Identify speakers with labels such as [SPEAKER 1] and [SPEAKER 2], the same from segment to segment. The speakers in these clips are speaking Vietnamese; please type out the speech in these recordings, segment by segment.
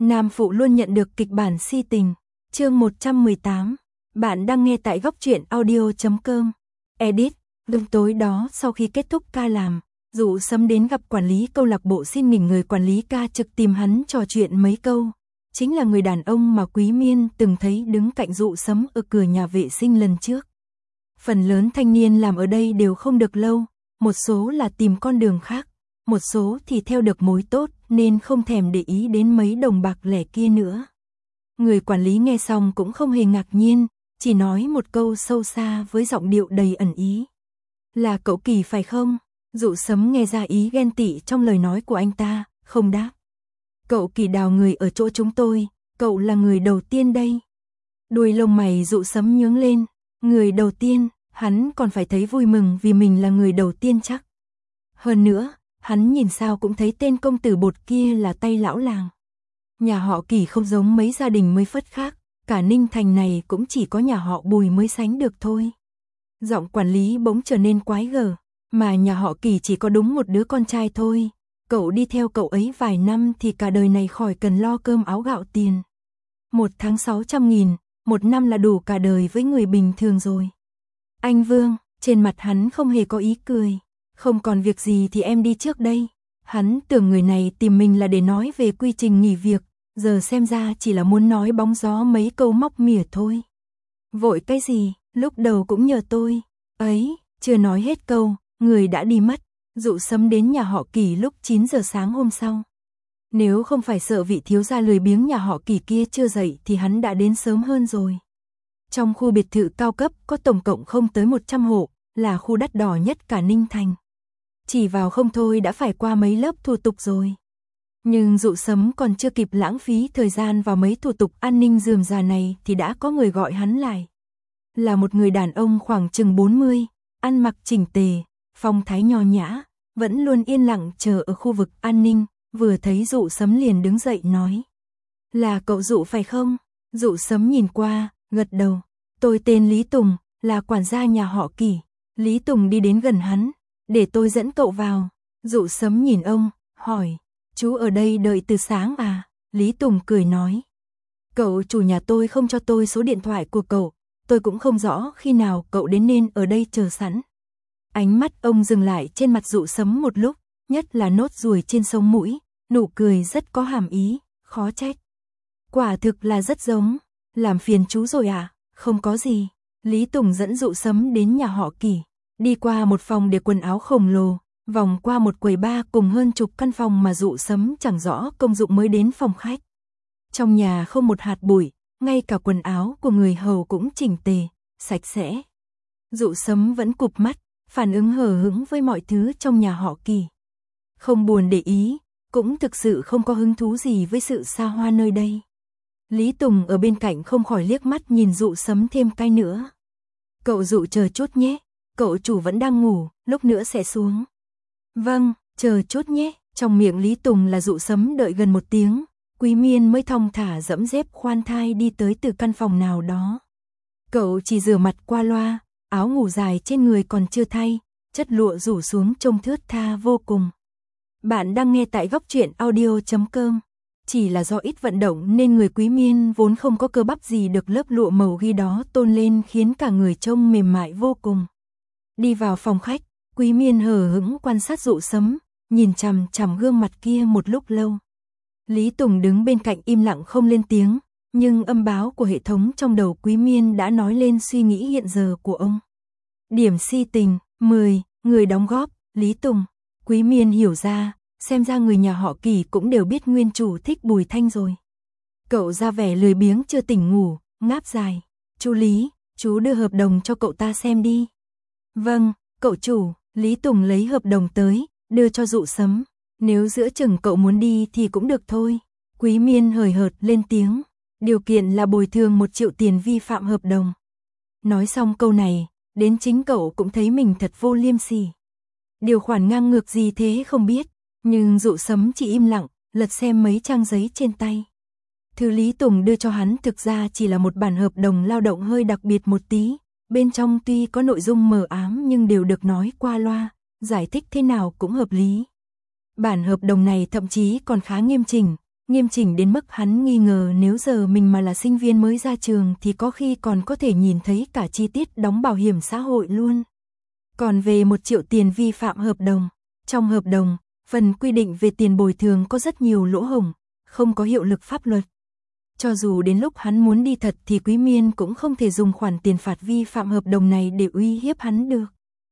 [SPEAKER 1] Nam phụ luôn nhận được kịch bản si tình. Chương 118. Bạn đang nghe tại góc truyện audio.com. Edit. Đêm tối đó sau khi kết thúc ca làm, Dụ Sấm đến gặp quản lý câu lạc bộ xin nghỉ. Người quản lý ca trực tìm hắn trò chuyện mấy câu. Chính là người đàn ông mà Quý Miên từng thấy đứng cạnh Dụ Sấm ở cửa nhà vệ sinh lần trước. Phần lớn thanh niên làm ở đây đều không được lâu, một số là tìm con đường khác, một số thì theo được mối tốt nên không thèm để ý đến mấy đồng bạc lẻ kia nữa. Người quản lý nghe xong cũng không hề ngạc nhiên, chỉ nói một câu sâu xa với giọng điệu đầy ẩn ý. Là cậu Kỳ phải không? Dụ Sấm nghe ra ý ghen tị trong lời nói của anh ta, không đáp. Cậu Kỳ đào người ở chỗ chúng tôi, cậu là người đầu tiên đây. Đuôi lông mày Dụ Sấm nhướng lên, người đầu tiên, hắn còn phải thấy vui mừng vì mình là người đầu tiên chắc. Hơn nữa, hắn nhìn sao cũng thấy tên công tử bột kia là tay lão làng. Nhà họ Kỳ không giống mấy gia đình mới phất khác, cả Ninh Thành này cũng chỉ có nhà họ Bùi mới sánh được thôi. Giọng quản lý bỗng trở nên quái gở, mà nhà họ Kỳ chỉ có đúng một đứa con trai thôi. Cậu đi theo cậu ấy vài năm thì cả đời này khỏi cần lo cơm áo gạo tiền. 1 tháng 600.000, 1 năm là đủ cả đời với người bình thường rồi. Anh Vương, trên mặt hắn không hề có ý cười. Không còn việc gì thì em đi trước đây. Hắn tưởng người này tìm mình là để nói về quy trình nghỉ việc, giờ xem ra chỉ là muốn nói bóng gió mấy câu móc mỉa thôi. Vội cái gì, lúc đầu cũng nhờ tôi. Ấy, chưa nói hết câu, người đã đi mất. Dụ Sấm đến nhà họ Kỳ lúc 9 giờ sáng hôm sau. Nếu không phải sợ vị thiếu gia lười biếng nhà họ Kỳ kia chưa dậy thì hắn đã đến sớm hơn rồi. Trong khu biệt thự cao cấp có tổng cộng không tới 100 hộ, là khu đắt đỏ nhất cả Ninh Thành. Chỉ vào không thôi đã phải qua mấy lớp thủ tục rồi. Nhưng Dụ Sấm còn chưa kịp lãng phí thời gian vào mấy thủ tục an ninh rườm rà này thì đã có người gọi hắn lại. Là một người đàn ông khoảng chừng 40, ăn mặc chỉnh tề, phong thái nho nhã, vẫn luôn yên lặng chờ ở khu vực an ninh, vừa thấy Dụ Sấm liền đứng dậy nói. Là cậu Dụ phải không? Dụ Sấm nhìn qua, gật đầu. Tôi tên Lý Tùng, là quản gia nhà họ Kỳ. Lý Tùng đi đến gần hắn. Để tôi dẫn cậu vào. Dụ Sấm nhìn ông, hỏi. Chú ở đây đợi từ sáng à? Lý Tùng cười nói. Cậu chủ nhà tôi không cho tôi số điện thoại của cậu. Tôi cũng không rõ khi nào cậu đến nên ở đây chờ sẵn. Ánh mắt ông dừng lại trên mặt Dụ Sấm một lúc, nhất là nốt ruồi trên sống mũi, nụ cười rất có hàm ý, khó trách. Quả thực là rất giống. Làm phiền chú rồi à? Không có gì. Lý Tùng dẫn Dụ Sấm đến nhà họ Kỳ, đi qua một phòng để quần áo khổng lồ, vòng qua một quầy bar cùng hơn chục căn phòng mà Dụ Sấm chẳng rõ công dụng mới đến phòng khách. Trong nhà không một hạt bụi, ngay cả quần áo của người hầu cũng chỉnh tề, sạch sẽ. Dụ Sấm vẫn cụp mắt, phản ứng hờ hững với mọi thứ trong nhà họ Kỳ. Không buồn để ý, cũng thực sự không có hứng thú gì với sự xa hoa nơi đây. Lý Tùng ở bên cạnh không khỏi liếc mắt nhìn Dụ Sấm thêm cái nữa. Cậu Dụ chờ chút nhé, cậu chủ vẫn đang ngủ, lúc nữa sẽ xuống. Vâng, chờ chút nhé. Trong miệng Lý Tùng là Dụ Sấm đợi gần 1 tiếng, Quý Miên mới thong thả dẫm dép khoan thai đi tới từ căn phòng nào đó. Cậu chỉ rửa mặt qua loa, áo ngủ dài trên người còn chưa thay, chất lụa rủ xuống trông thướt tha vô cùng. Bạn đang nghe tại góc truyện audio.com. Chỉ là do ít vận động nên người Quý Miên vốn không có cơ bắp gì được lớp lụa màu ghi đó tôn lên khiến cả người trông mềm mại vô cùng. Đi vào phòng khách, Quý Miên hờ hững quan sát Dụ Sấm, nhìn chằm chằm gương mặt kia một lúc lâu. Lý Tùng đứng bên cạnh im lặng không lên tiếng, nhưng âm báo của hệ thống trong đầu Quý Miên đã nói lên suy nghĩ hiện giờ của ông. Điểm si tình, 10, người đóng góp, Lý Tùng. Quý Miên hiểu ra, xem ra người nhà họ Kỳ cũng đều biết nguyên chủ thích Bùi Thanh rồi. Cậu ra vẻ lười biếng chưa tỉnh ngủ, ngáp dài. Chú Lý, chú đưa hợp đồng cho cậu ta xem đi. Vâng, cậu chủ. Lý Tùng lấy hợp đồng tới, đưa cho Dụ Sấm. Nếu giữa chừng cậu muốn đi thì cũng được thôi. Quý Miên hời hợt lên tiếng. Điều kiện là bồi thường 1 triệu tiền vi phạm hợp đồng. Nói xong câu này, đến chính cậu cũng thấy mình thật vô liêm sỉ. Điều khoản ngang ngược gì thế không biết. Nhưng Dụ Sấm chỉ im lặng, lật xem mấy trang giấy trên tay. Thứ Lý Tùng đưa cho hắn thực ra chỉ là một bản hợp đồng lao động hơi đặc biệt một tí. Bên trong tuy có nội dung mờ ám nhưng đều được nói qua loa, giải thích thế nào cũng hợp lý. Bản hợp đồng này thậm chí còn khá nghiêm chỉnh, nghiêm chỉnh đến mức hắn nghi ngờ nếu giờ mình mà là sinh viên mới ra trường thì có khi còn có thể nhìn thấy cả chi tiết đóng bảo hiểm xã hội luôn. Còn về 1 triệu tiền vi phạm hợp đồng, trong hợp đồng, phần quy định về tiền bồi thường có rất nhiều lỗ hổng, không có hiệu lực pháp luật. Cho dù đến lúc hắn muốn đi thật thì Quý Miên cũng không thể dùng khoản tiền phạt vi phạm hợp đồng này để uy hiếp hắn được.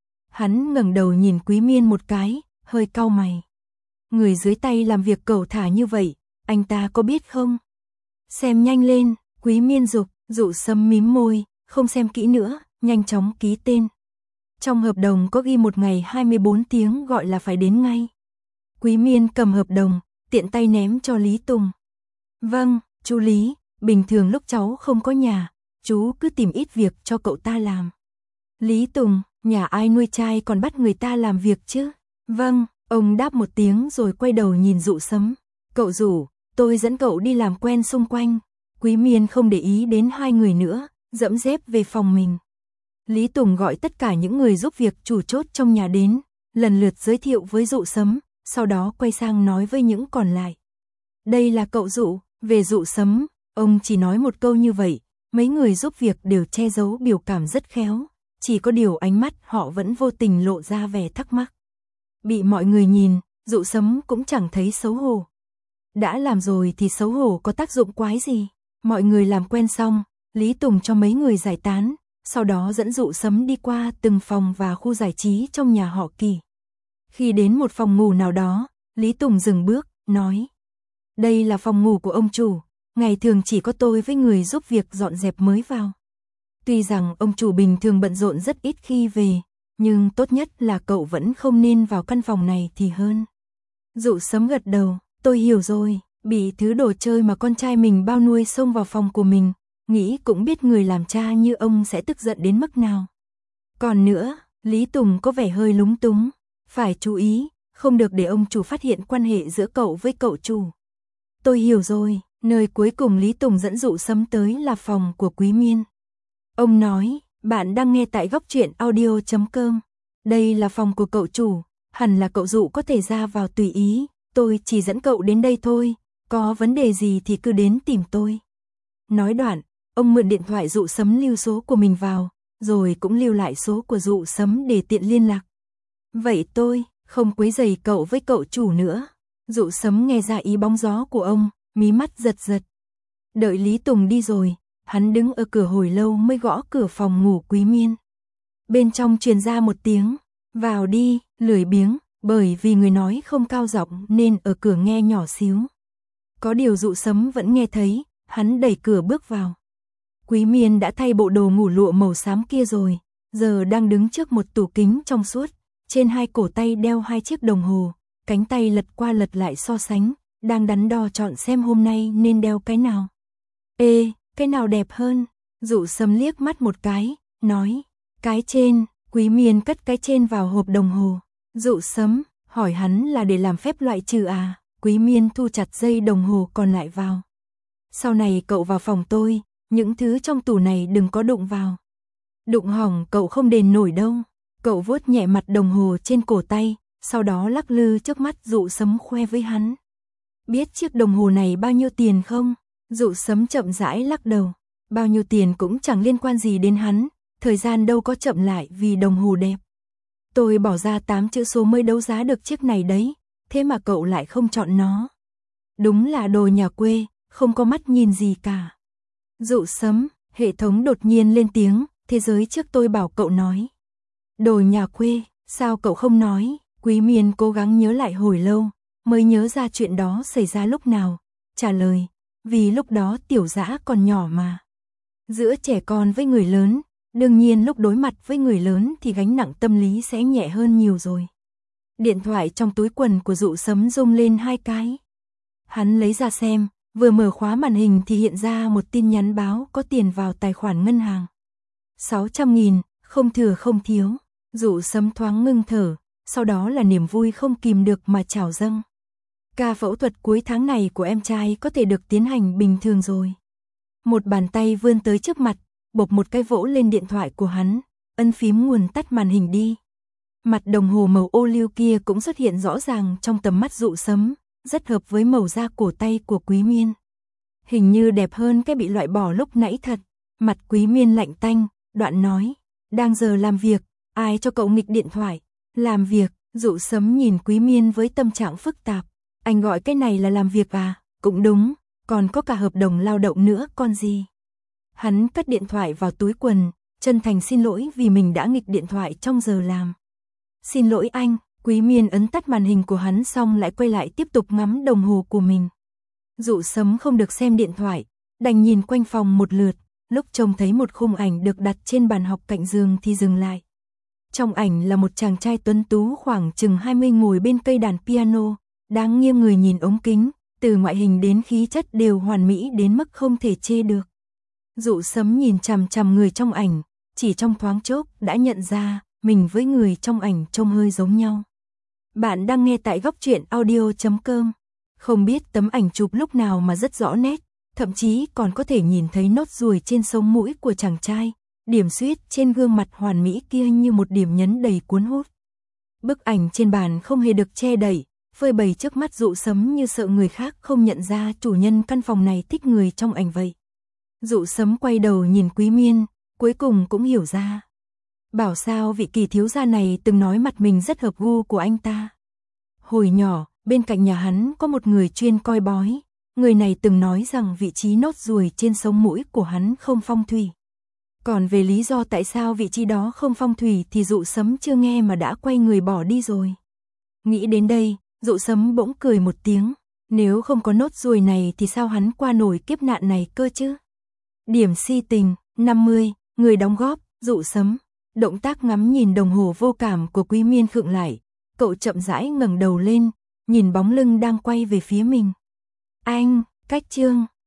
[SPEAKER 1] Hắn ngẩng đầu nhìn Quý Miên một cái, hơi cau mày. Người dưới tay làm việc cẩu thả như vậy, anh ta có biết không? Xem nhanh lên, Quý Miên giục, Dụ Sấm mím môi, không xem kỹ nữa, nhanh chóng ký tên. Trong hợp đồng có ghi 1 ngày 24 tiếng gọi là phải đến ngay. Quý Miên cầm hợp đồng, tiện tay ném cho Lý Tùng. Vâng, chú Lý, bình thường lúc cháu không có nhà, chú cứ tìm ít việc cho cậu ta làm. Lý Tùng, nhà ai nuôi trai còn bắt người ta làm việc chứ? Vâng, ông đáp một tiếng rồi quay đầu nhìn Dụ Sấm. Cậu Dụ, tôi dẫn cậu đi làm quen xung quanh. Quý Miên không để ý đến hai người nữa, dẫm dép về phòng mình. Lý Tùng gọi tất cả những người giúp việc chủ chốt trong nhà đến, lần lượt giới thiệu với Dụ Sấm, sau đó quay sang nói với những còn lại. Đây là cậu Dụ. Về Dụ Sấm, ông chỉ nói một câu như vậy, mấy người giúp việc đều che giấu biểu cảm rất khéo, chỉ có điều ánh mắt họ vẫn vô tình lộ ra vẻ thắc mắc. Bị mọi người nhìn, Dụ Sấm cũng chẳng thấy xấu hổ. Đã làm rồi thì xấu hổ có tác dụng quái gì? Mọi người làm quen xong, Lý Tùng cho mấy người giải tán, sau đó dẫn Dụ Sấm đi qua từng phòng và khu giải trí trong nhà họ Kỳ. Khi đến một phòng ngủ nào đó, Lý Tùng dừng bước, nói. Đây là phòng ngủ của ông chủ, ngày thường chỉ có tôi với người giúp việc dọn dẹp mới vào. Tuy rằng ông chủ bình thường bận rộn rất ít khi về, nhưng tốt nhất là cậu vẫn không nên vào căn phòng này thì hơn. Dụ Sấm gật đầu, tôi hiểu rồi, bị thứ đồ chơi mà con trai mình bao nuôi xông vào phòng của mình, nghĩ cũng biết người làm cha như ông sẽ tức giận đến mức nào. Còn nữa, Lý Tùng có vẻ hơi lúng túng, phải chú ý, không được để ông chủ phát hiện quan hệ giữa cậu với cậu chủ. Tôi hiểu rồi, nơi cuối cùng Lý Tùng dẫn Dụ Sấm tới là phòng của Quý Miên. Ông nói, bạn đang nghe tại góc truyện audio.com. Đây là phòng của cậu chủ, hẳn là cậu Dụ có thể ra vào tùy ý, tôi chỉ dẫn cậu đến đây thôi, có vấn đề gì thì cứ đến tìm tôi. Nói đoạn, ông mượn điện thoại Dụ Sấm lưu số của mình vào, rồi cũng lưu lại số của Dụ Sấm để tiện liên lạc. Vậy tôi không quấy rầy cậu với cậu chủ nữa. Dụ Sấm nghe ra ý bóng gió của ông, mí mắt giật giật. Đợi Lý Tùng đi rồi, hắn đứng ở cửa hồi lâu mới gõ cửa phòng ngủ Quý Miên. Bên trong truyền ra một tiếng, vào đi, lười biếng, bởi vì người nói không cao giọng nên ở cửa nghe nhỏ xíu. Có điều Dụ Sấm vẫn nghe thấy, hắn đẩy cửa bước vào. Quý Miên đã thay bộ đồ ngủ lụa màu xám kia rồi, giờ đang đứng trước một tủ kính trong suốt, trên hai cổ tay đeo 2 chiếc đồng hồ. Cánh tay lật qua lật lại so sánh, đang đắn đo chọn xem hôm nay nên đeo cái nào. Ê, cái nào đẹp hơn? Dụ Sấm liếc mắt một cái, nói, cái trên. Quý Miên cất cái trên vào hộp đồng hồ. Dụ Sấm, hỏi hắn là để làm phép loại trừ à? Quý Miên thu chặt dây đồng hồ còn lại vào. Sau này cậu vào phòng tôi, những thứ trong tủ này đừng có đụng vào. Đụng hỏng cậu không đền nổi đâu. Cậu vuốt nhẹ mặt đồng hồ trên cổ tay, sau đó lắc lư trước mắt Dụ Sấm khoe với hắn. Biết chiếc đồng hồ này bao nhiêu tiền không? Dụ Sấm chậm rãi lắc đầu. Bao nhiêu tiền cũng chẳng liên quan gì đến hắn, thời gian đâu có chậm lại vì đồng hồ đẹp. Tôi bỏ ra 8 chữ số mới đấu giá được chiếc này đấy, thế mà cậu lại không chọn nó. Đúng là đồ nhà quê, không có mắt nhìn gì cả. Dụ Sấm, hệ thống đột nhiên lên tiếng, thế giới trước tôi bảo cậu nói. Đồ nhà quê, sao cậu không nói? Quý Miên cố gắng nhớ lại hồi lâu, mới nhớ ra chuyện đó xảy ra lúc nào. Trả lời, vì lúc đó Tiểu Dã còn nhỏ mà. Giữa trẻ con với người lớn, đương nhiên lúc đối mặt với người lớn thì gánh nặng tâm lý sẽ nhẹ hơn nhiều rồi. Điện thoại trong túi quần của Dụ Sấm rung lên 2 cái. Hắn lấy ra xem, vừa mở khóa màn hình thì hiện ra một tin nhắn báo có tiền vào tài khoản ngân hàng. 600.000, không thừa không thiếu. Dụ Sấm thoáng ngưng thở, sau đó là niềm vui không kìm được mà trào dâng. Ca phẫu thuật cuối tháng này của em trai có thể được tiến hành bình thường rồi. Một bàn tay vươn tới trước mặt, bộp một cái vỗ lên điện thoại của hắn, ấn phím nguồn tắt màn hình đi. Mặt đồng hồ màu ô liu kia cũng xuất hiện rõ ràng trong tầm mắt Dụ Sấm, rất hợp với màu da cổ tay của Quý Miên. Hình như đẹp hơn cái bị loại bỏ lúc nãy thật. Mặt Quý Miên lạnh tanh, đoạn nói, đang giờ làm việc, ai cho cậu nghịch điện thoại? Làm việc, Dụ Sấm nhìn Quý Miên với tâm trạng phức tạp. Anh gọi cái này là làm việc à? Cũng đúng, còn có cả hợp đồng lao động nữa con gì. Hắn cất điện thoại vào túi quần, chân thành xin lỗi vì mình đã nghịch điện thoại trong giờ làm. Xin lỗi anh. Quý Miên ấn tắt màn hình của hắn xong lại quay lại tiếp tục ngắm đồng hồ của mình. Dụ Sấm không được xem điện thoại, đành nhìn quanh phòng một lượt, lúc trông thấy một khung ảnh được đặt trên bàn học cạnh giường thì dừng lại. Trong ảnh là một chàng trai tuấn tú khoảng chừng 20 ngồi bên cây đàn piano, đang nghiêng người nhìn ống kính, từ ngoại hình đến khí chất đều hoàn mỹ đến mức không thể chê được. Dụ Sấm nhìn chằm chằm người trong ảnh, chỉ trong thoáng chốc đã nhận ra mình với người trong ảnh trông hơi giống nhau. Bạn đang nghe tại góc truyện audio.com. Không biết tấm ảnh chụp lúc nào mà rất rõ nét, thậm chí còn có thể nhìn thấy nốt ruồi trên sống mũi của chàng trai, điểm xuyết trên gương mặt hoàn mỹ kia như một điểm nhấn đầy cuốn hút. Bức ảnh trên bàn không hề được che đậy, phơi bày trước mắt Dụ Sấm như sợ người khác không nhận ra chủ nhân căn phòng này thích người trong ảnh vậy. Dụ Sấm quay đầu nhìn Quý Miên, cuối cùng cũng hiểu ra. Bảo sao vị Kỳ thiếu gia này từng nói mặt mình rất hợp gu của anh ta. Hồi nhỏ, bên cạnh nhà hắn có một người chuyên coi bói, người này từng nói rằng vị trí nốt ruồi trên sống mũi của hắn không phong thủy. Còn về lý do tại sao vị trí đó không phong thủy thì Dụ Sấm chưa nghe mà đã quay người bỏ đi rồi. Nghĩ đến đây, Dụ Sấm bỗng cười một tiếng, nếu không có nốt ruồi này thì sao hắn qua nổi kiếp nạn này cơ chứ? Điểm si tình, 50, người đóng góp, Dụ Sấm. Động tác ngắm nhìn đồng hồ vô cảm của Quý Miên khựng lại, cậu chậm rãi ngẩng đầu lên, nhìn bóng lưng đang quay về phía mình. Anh, cách chương.